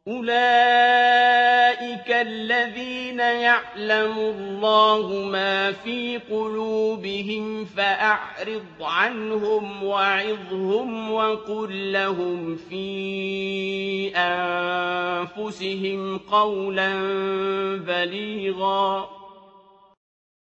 أُولَٰئِكَ الَّذِينَ يَعْلَمُ اللَّهُ مَا فِي قُلُوبِهِمْ فَأَعْرِضْ عَنْهُمْ وَعِظْهُمْ وَقُل لَّهُمْ فِي أَنفُسِهِمْ قَوْلًا بَلِيغًا